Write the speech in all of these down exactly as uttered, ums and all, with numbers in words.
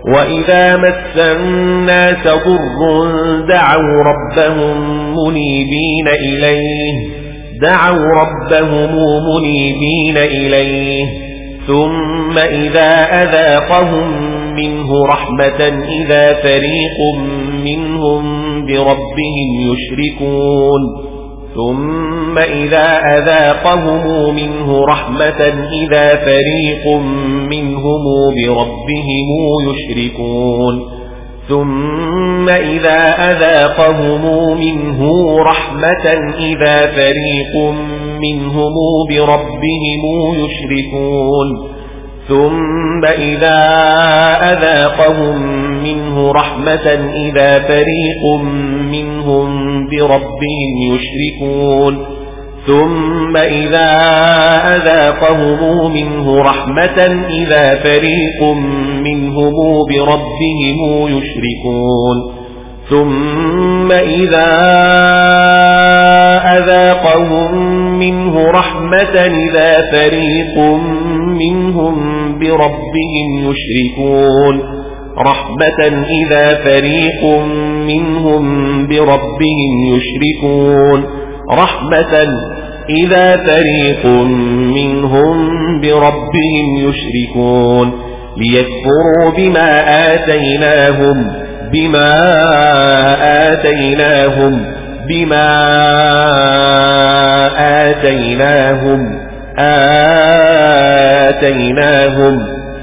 وإذا مس الناس ضر دعوا ربهم منيبين إليه دعوا ربهم منيبين إليه ثم إذا أذاقهم منه رحمة إذا فريق منهم بربهم يشركون ثم إذا أذاقهم منه رحمة إذا فريق منهم بربهم يشركون ثم إذا أذاقهم منه رحمة إذا فريق منهم بربهم يشركون ثم إذا أذاقهم منه رحمة إذا فريق منهم بربهم يشركون ثم إذا أذاقهم منه رحمة إذا فريق منهم بربهم يشركون ثم إذا أذاقهم منه رحمة إذا فريق منهم بربهم يشركون رحمة إذا فريق منهم بربهم يشركون رحمة إذا فريق منهم بربهم يشركون ليكفروا بما آتيناهم بما آتيناهم بما آتيناهم آتيناهم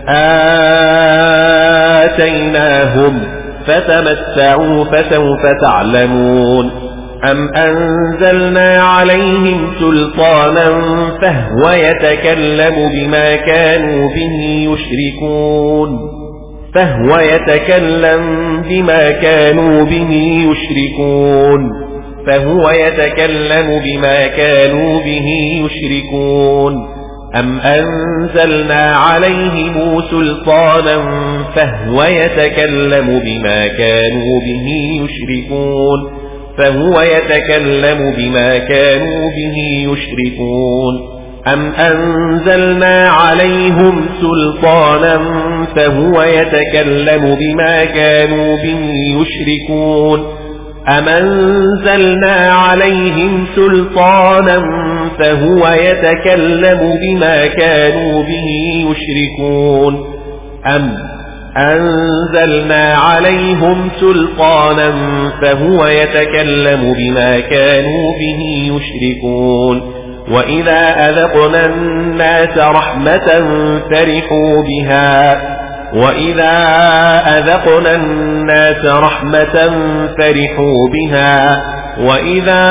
آتيناهم فتمتعوا فسوف تعلمون أم أنزلنا عليهم سلطانا فهو يتكلم بما كانوا به يشركون فهو يتكلم بما كانوا به يشركون فهو يتكلم بما كانوا به يشركون أم أنزلنا عليهم سلطانا فهو يتكلم بما كانوا به يشركون فهو يتكلم بما كانوا به يشركون أم أنزلنا عليهم سلطانا فهو يتكلم بما كانوا به يشركون أم أنزلنا عليهم سلطانا فهو يتكلم بما كانوا به يشركون أم أنزلنا عليهم سلطانا فهو يتكلم بما كانوا به يشركون وإذا أذقنا الناس رحمة فرحوا بها وإذا أذقنا الناس رحمة فرحوا بها وإذا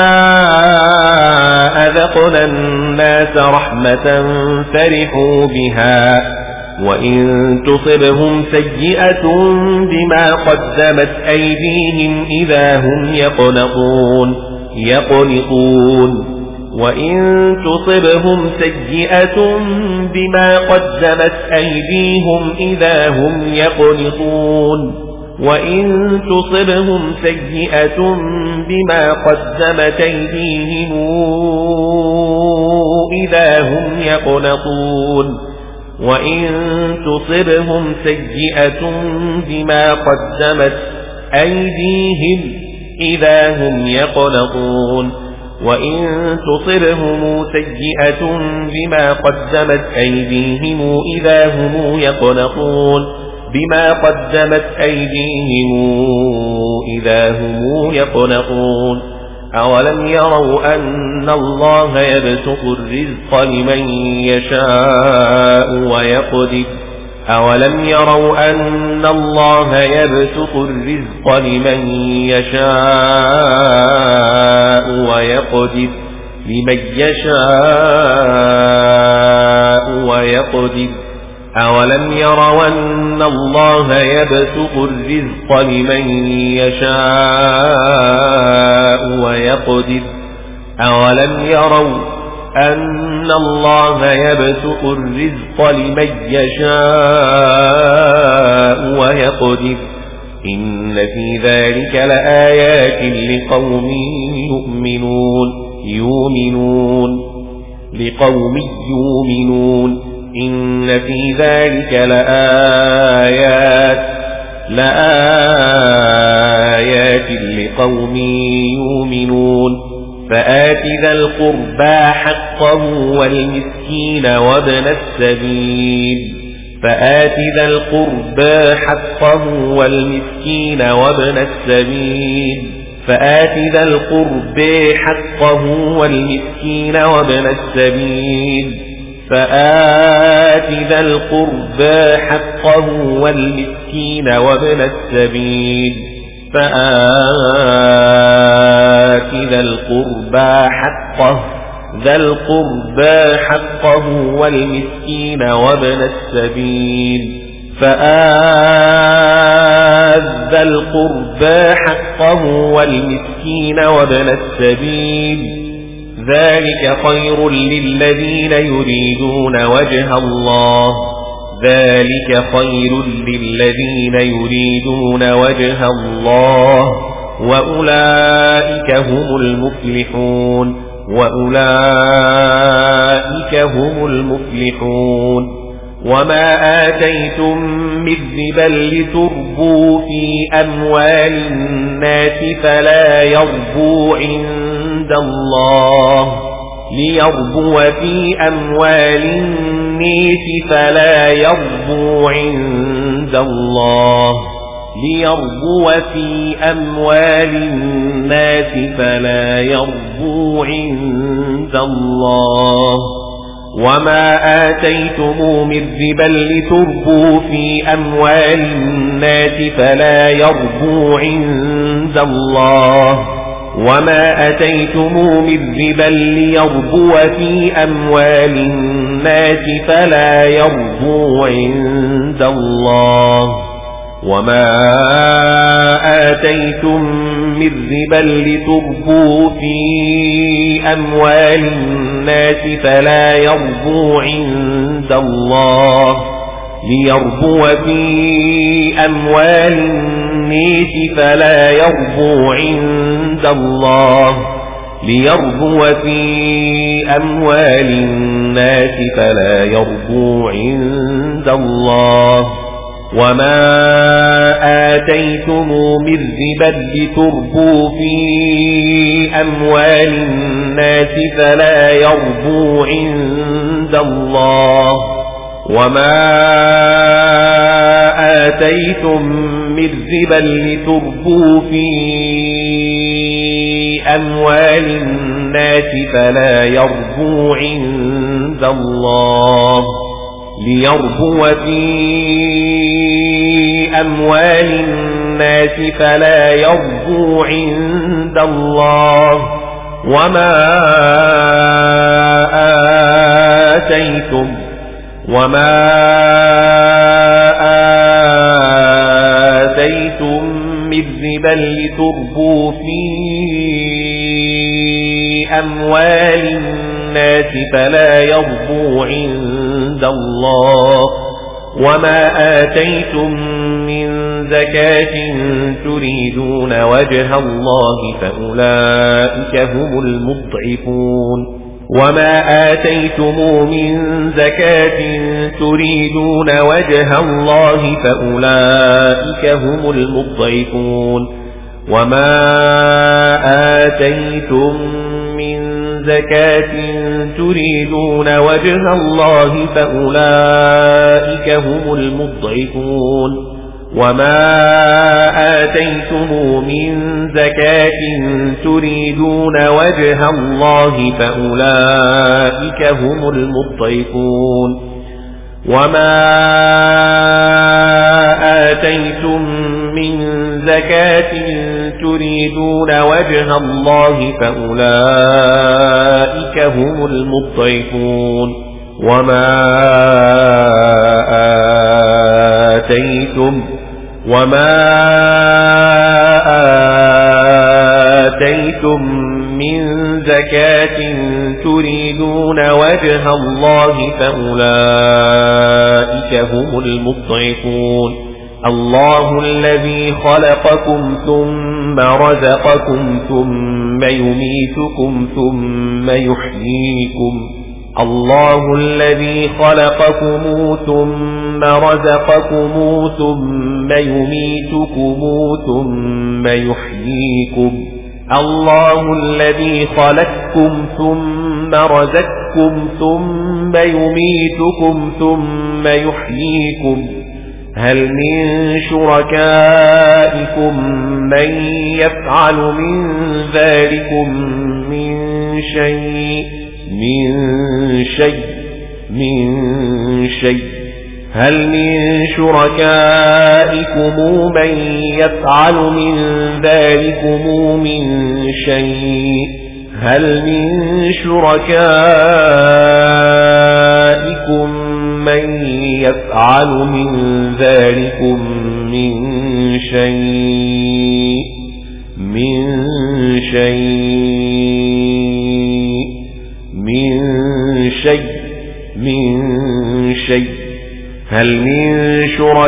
أذقنا الناس رحمة فرحوا بها وإن تصبهم سيئة بما قدمت أيديهم إذا هم يقنطون يقنطون وإن تصبهم سيئة بما قدمت أيديهم إذا هم يقنطون وإن تصبهم سيئة بما قدمت أيديهم إذا هم يقنطون وإن تصبهم سيئة بما قدمت أيديهم إذا هم يقنطون وإن تصبهم سيئة بما قدمت أيديهم إذا هم يقنطون بما قدمت أيديهم إذا هم يقنطون أولم يروا أن الله يبسط الرزق لمن يشاء ويقدر أولم يروا أن الله يبسط الرزق لمن يشاء ويقدر لمن يشاء ويقدر أولم يروا أن الله يبسط الرزق لمن يشاء ويقدر أولم يروا أن الله يبسط الرزق لمن يشاء ويقدر إن في ذلك لآيات لقوم يؤمنون يؤمنون لقوم يؤمنون إن في ذلك لآيات لآيات لقوم يؤمنون فآت ذا القربى حقه والمسكين وابن السبيل فآت ذا القربى حقه والمسكين وابن السبيل فآت ذا القربى حقه والمسكين وابن السبيل فآت ذا القربى حقه والمسكين وابن السبيل فآت ذا القربى حقه ذا القربى حقه والمسكين وابن السبيل فآت ذا القربى حقه والمسكين وابن السبيل ذلك خير للذين يريدون وجه الله ذلك خير للذين يريدون وجه الله وأولئك هم المفلحون وأولئك هم المفلحون وما آتيتم من ربا لتربوا في أموال الناس فلا يربو عند الله ليربو في أموال الناس فلا يربو عند الله ليربو في أموال الناس فلا يربو عند الله وما آتيتم من ربا لتربوا في أموال الناس فلا يربو عند الله وما آتيتم من ربا ليربو في أموال الناس فلا يربو عند الله وما آتيتم من ربا لتربوا في أموال الناس فلا يربو عند الله ليربو في أموال الناس فلا يربو عند الله ليربو في أموال الناس فلا يربو عند الله وما آتيتم من ربا لتربوا في أموال الناس فلا يربو عند الله وما آتيتم من ربا لتربوا في أموال الناس فلا يربو عند الله ليربو في أموال الناس فلا يربو عند الله وما آتيتم وما آتيتم من ربا لتربوا في أموال الناس فلا يربو عند الله وما آتيتم من زكاة تريدون وجه الله فأولئك هم المضعفون وما آتيتم من زكاة تريدون وجه الله فأولئك هم المضعفون وما آتيتم من زكاة تريدون وجه الله فأولئك هم المضعفون وما آتيتم من زكاة تريدون وجه الله فأولئك هم المضعفون وما آتيتم من زكاة تريدون وجه الله فأولئك هم المضعفون وما آتيتم وما آتيتم من زكاة تريدون وجه الله فأولئك هم المضعفون الله الذي خلقكم ثم رزقكم ثم يميتكم ثم يحييكم الله الذي خلقكم ثم رزقكم ثم يميتكم ثم يحييكم الله الذي خلقكم ثم رزقكم ثم يميتكم ثم يحييكم هل من شركائكم من يفعل من ذلكم من شيء من شيء من شيء هل من شركائكم من يفعل من ذلكم من شيء هل من شركائكم من يفعل من ذلكم من شيء من شيء من شيء من شيء هل من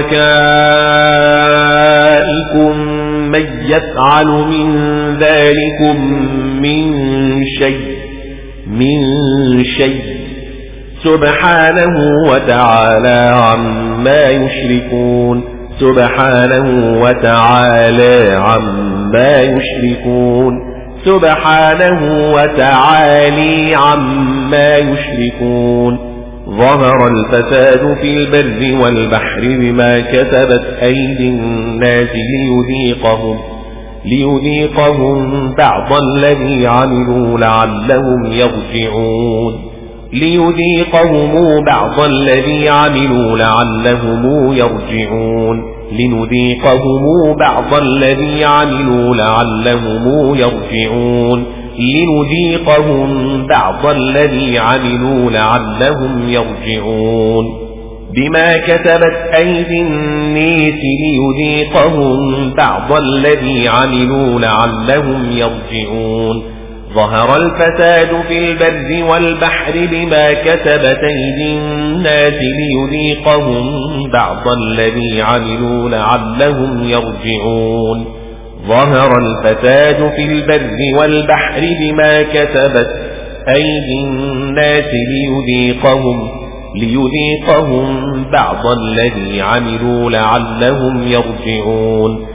شركائكم من يفعل من ذلكم من شيء من شيء سبحانه وتعالى عما يشركون سبحانه وتعالى عما يشركون سبحانه وتعالى عما يشركون ظهر الفساد في البر والبحر بما كسبت أيدي الناس ليذيقهم ليذيقهم بعض الذي عملوا لعلهم يرجعون ليذيقهم بعض الذي عملوا لعلهم يرجعون لنذيقهم بعض الذي عملوا لعلهم يرجعون لنذيقهم بعض الذي عملوا لعلهم يرجعون بما كسبت أيدي الناس ليذيقهم بعض الذي عملوا لعلهم يرجعون ظهر الفساد في البر والبحر بما كسبت أيدي الناس ليذيقهم بعض الذي عملوا لعلهم يرجعون ظهر الفساد في البر والبحر بما كسبت أيدي الناس ليذيقهم ليذيقهم بعض الذي عملوا لعلهم يرجعون